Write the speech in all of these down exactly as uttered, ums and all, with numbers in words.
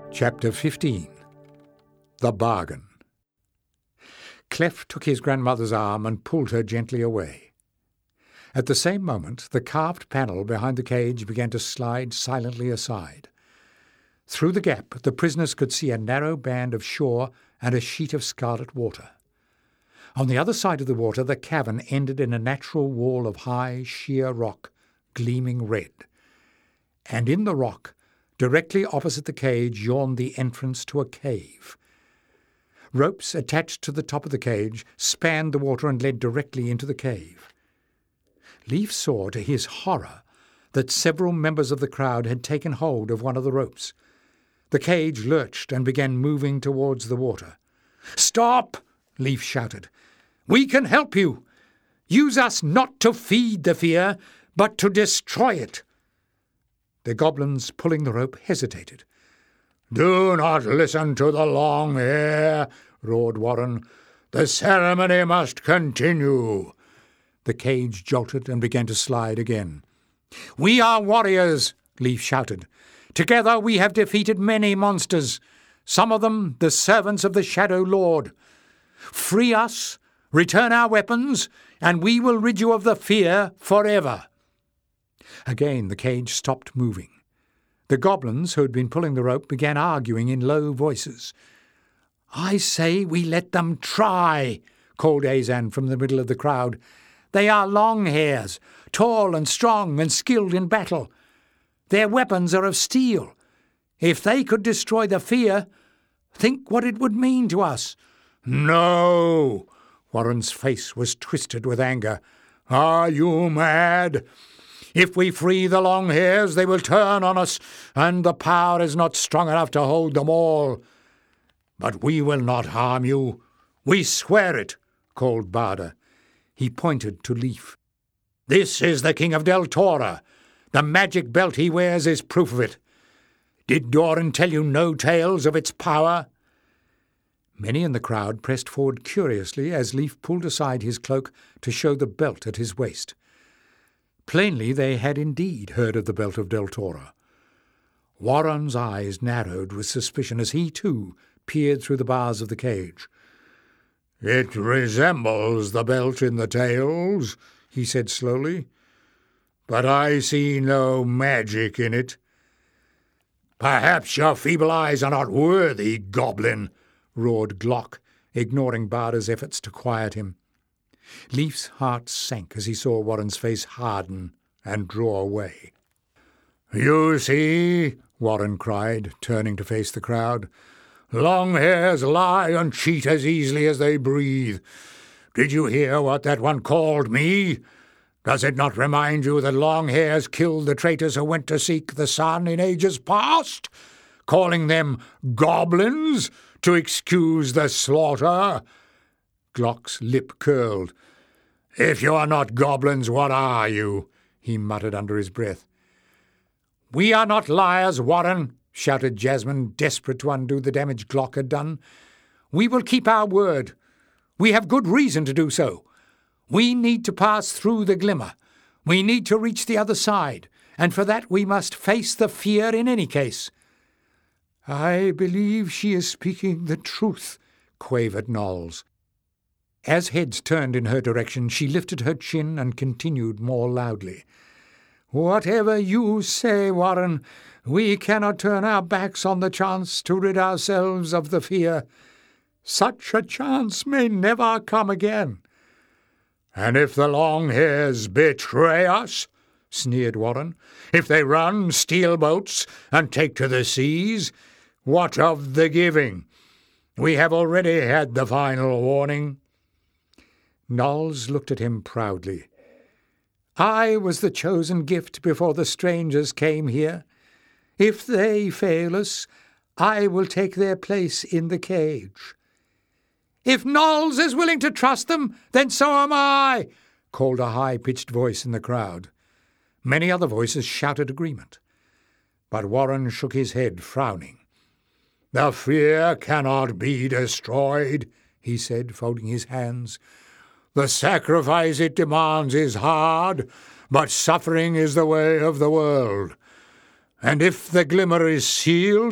Chapter fifteen. The Bargain. Clef took his grandmother's arm and pulled her gently away. At the same moment, the carved panel behind the cage began to slide silently aside. Through the gap, the prisoners could see a narrow band of shore and a sheet of scarlet water. On the other side of the water, the cavern ended in a natural wall of high, sheer rock, gleaming red. And in the rock, directly opposite the cage, yawned the entrance to a cave. Ropes attached to the top of the cage spanned the water and led directly into the cave. Leif saw, to his horror, that several members of the crowd had taken hold of one of the ropes. The cage lurched and began moving towards the water. "Stop!" Leif shouted. "We can help you. Use us not to feed the fear, but to destroy it." The goblins pulling the rope hesitated. "Do not listen to the long hair," roared Warren. "The ceremony must continue." The cage jolted and began to slide again. "We are warriors," Leif shouted. "Together we have defeated many monsters, some of them the servants of the Shadow Lord. Free us, return our weapons, and we will rid you of the fear forever." Again the cage stopped moving. The goblins who had been pulling the rope began arguing in low voices. "I say we let them try," called Azan from the middle of the crowd. "They are long hairs, tall and strong and skilled in battle. Their weapons are of steel. If they could destroy the fear, think what it would mean to us." "No!" Warren's face was twisted with anger. "Are you mad? If we free the long hairs, they will turn on us, and the power is not strong enough to hold them all. But we will not harm you. We swear it," called Barda. He pointed to Leif. "This is the King of Deltora. The magic belt he wears is proof of it. Did Doran tell you no tales of its power?" Many in the crowd pressed forward curiously as Leif pulled aside his cloak to show the belt at his waist. Plainly they had indeed heard of the Belt of Deltora. Warren's eyes narrowed with suspicion as he, too, peered through the bars of the cage. "It resembles the belt in the tales," he said slowly, "but I see no magic in it." "Perhaps your feeble eyes are not worthy, goblin," roared Glock, ignoring Barda's efforts to quiet him. Leif's heart sank as he saw Warren's face harden and draw away. "You see," Warren cried, turning to face the crowd, "long hairs lie and cheat as easily as they breathe. Did you hear what that one called me? Does it not remind you that long hairs killed the traitors who went to seek the sun in ages past, calling them goblins to excuse the slaughter?" Glock's lip curled. "If you are not goblins, what are you?" he muttered under his breath. "We are not liars, Warren," shouted Jasmine, desperate to undo the damage Glock had done. "We will keep our word. We have good reason to do so. We need to pass through the glimmer. We need to reach the other side, and for that we must face the fear in any case." "I believe she is speaking the truth," quavered Knowles. As heads turned in her direction, she lifted her chin and continued more loudly. "Whatever you say, Warren, we cannot turn our backs on the chance to rid ourselves of the fear. Such a chance may never come again." "And if the long hairs betray us?" sneered Warren. "If they run, steal boats, and take to the seas, what of the giving? We have already had the final warning." Knowles looked at him proudly. "I was the chosen gift before the strangers came here. If they fail us, I will take their place in the cage." "If Knowles is willing to trust them, then so am I," called a high-pitched voice in the crowd. Many other voices shouted agreement. But Warren shook his head, frowning. "The fear cannot be destroyed," he said, folding his hands. "The sacrifice it demands is hard, but suffering is the way of the world. And if the glimmer is sealed,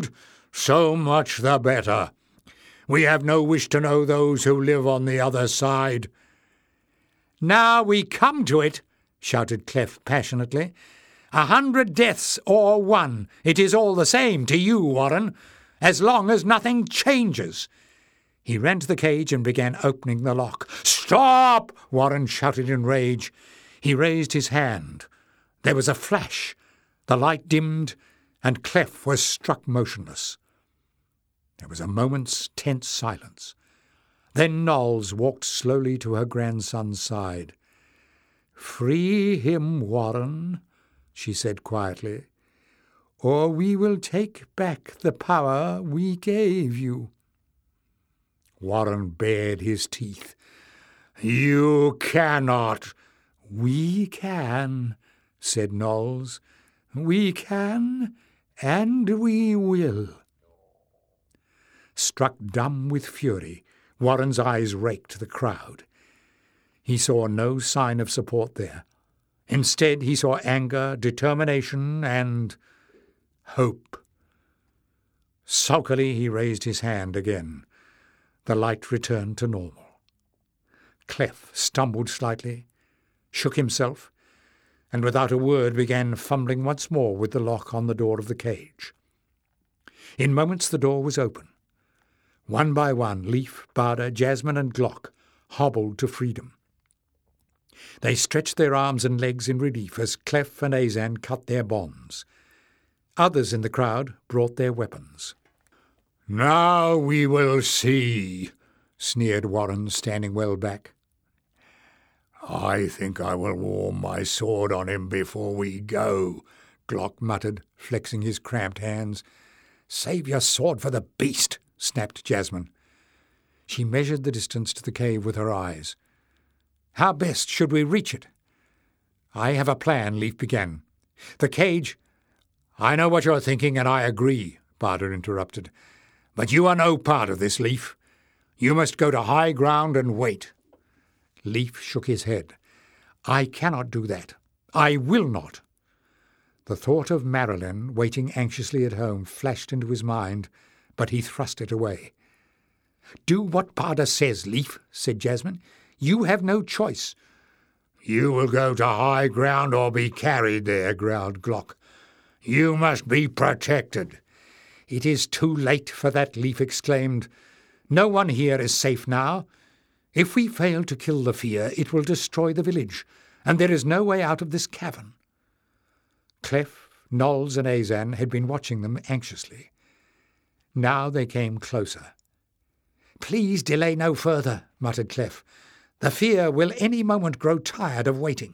So much the better. We have no wish to know those who live on the other side." "Now we come to it," shouted Clef passionately. "A hundred deaths or one, it is all the same to you, Warren, as long as nothing changes." He ran to the cage and began opening the lock. "Stop!" Warren shouted in rage. He raised his hand. There was a flash. The light dimmed, and Clef was struck motionless. There was a moment's tense silence. Then Knowles walked slowly to her grandson's side. "Free him, Warren," she said quietly, "or we will take back the power we gave you." Warren bared his teeth. "You cannot." "We can," said Knowles. "We can, and we will." Struck dumb with fury, Warren's eyes raked the crowd. He saw no sign of support there. Instead, he saw anger, determination, and hope. Sulkily, he raised his hand again. The light returned to normal. Clef stumbled slightly, shook himself, and without a word began fumbling once more with the lock on the door of the cage. In moments the door was open. One by one, Leif, Barda, Jasmine, and Glock hobbled to freedom. They stretched their arms and legs in relief as Clef and Azan cut their bonds. Others in the crowd brought their weapons. "Now we will see," sneered Warren, standing well back. "I think I will warm my sword on him before we go," Glock muttered, flexing his cramped hands. "Save your sword for the beast," snapped Jasmine. She measured the distance to the cave with her eyes. "How best should we reach it?" "I have a plan," Leif began. "The cage—" "I know what you're thinking, and I agree," Barda interrupted. "But you are no part of this, Leif. You must go to high ground and wait." Leif shook his head. "I cannot do that. I will not." The thought of Marilyn waiting anxiously at home flashed into his mind, but he thrust it away. "Do what Barda says, Leif," said Jasmine. "You have no choice." "You will go to high ground or be carried there," growled Glock. "You must be protected." "It is too late for that," Leif exclaimed. "No one here is safe now. If we fail to kill the fear, it will destroy the village, and there is no way out of this cavern." Clef, Knowles, and Azan had been watching them anxiously. Now they came closer. "Please delay no further," muttered Clef. "The fear will any moment grow tired of waiting."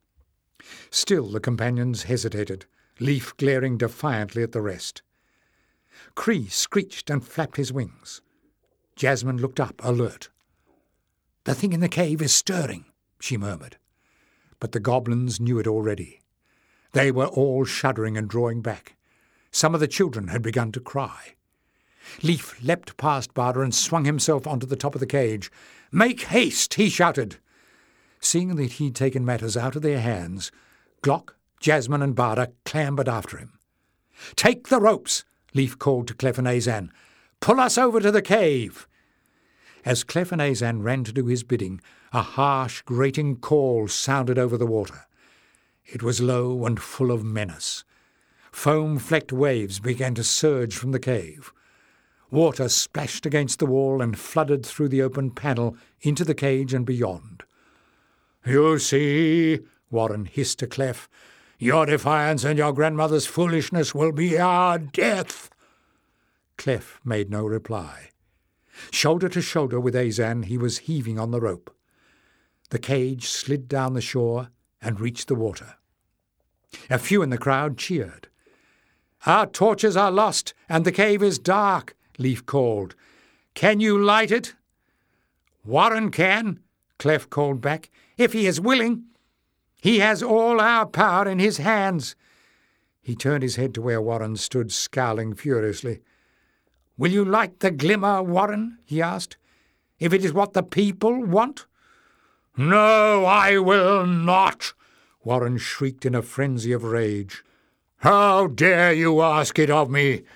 Still the companions hesitated, Leif glaring defiantly at the rest. Cree screeched and flapped his wings. Jasmine looked up, alert. "The thing in the cave is stirring," she murmured. But the goblins knew it already. They were all shuddering and drawing back. Some of the children had begun to cry. Leif leapt past Barda and swung himself onto the top of the cage. "Make haste!" he shouted. Seeing that he'd taken matters out of their hands, Glock, Jasmine, and Barda clambered after him. "Take the ropes!" Leif called to Clef and Azan. "Pull us over to the cave!" As Clef and Azan ran to do his bidding, a harsh, grating call sounded over the water. It was low and full of menace. Foam-flecked waves began to surge from the cave. Water splashed against the wall and flooded through the open panel into the cage and beyond. "You see," Warren hissed to Clef, "your defiance and your grandmother's foolishness will be our death." Clef made no reply. Shoulder to shoulder with Azan, he was heaving on the rope. The cage slid down the shore and reached the water. A few in the crowd cheered. "Our torches are lost, and the cave is dark," Leif called. "Can you light it?" "Warren can," Clef called back, "if he is willing. He has all our power in his hands." He turned his head to where Warren stood, scowling furiously. "Will you light the glimmer, Warren?" he asked. "If it is what the people want?" "No, I will not!" Warren shrieked in a frenzy of rage. "How dare you ask it of me?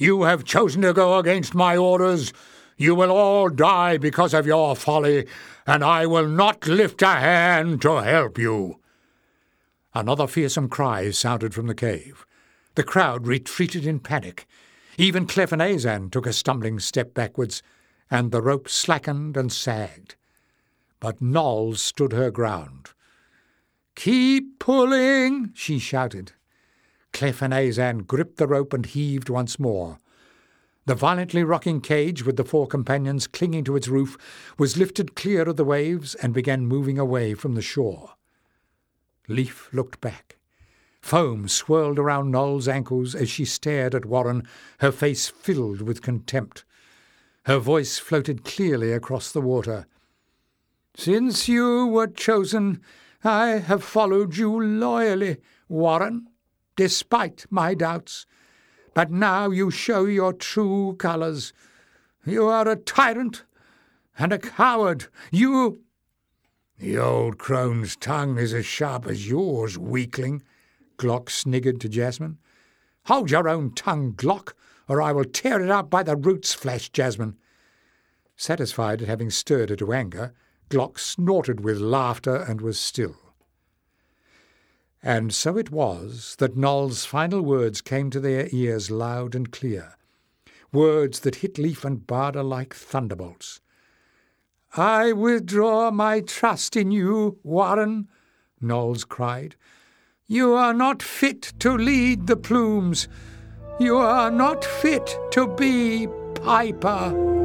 You have chosen to go against my orders. You will all die because of your folly, and I will not lift a hand to help you." Another fearsome cry sounded from the cave. The crowd retreated in panic. Even Clef and Azan took a stumbling step backwards, and the rope slackened and sagged. But Noll stood her ground. "Keep pulling," she shouted. Clef and Azan gripped the rope and heaved once more. The violently rocking cage, with the four companions clinging to its roof, was lifted clear of the waves and began moving away from the shore. Leaf looked back. Foam swirled around Noll's ankles as she stared at Warren, her face filled with contempt. Her voice floated clearly across the water. "Since you were chosen, I have followed you loyally, Warren, despite my doubts. But now you show your true colours. You are a tyrant and a coward. You—" "The old crone's tongue is as sharp as yours, weakling," Glock sniggered to Jasmine. "Hold your own tongue, Glock, or I will tear it out by the roots," flashed Jasmine. Satisfied at having stirred her to anger, Glock snorted with laughter and was still. And so it was that Noll's final words came to their ears loud and clear, words that hit Leaf and Barda like thunderbolts. "I withdraw my trust in you, Warren," Knowles cried. "You are not fit to lead the Plumes. You are not fit to be Piper."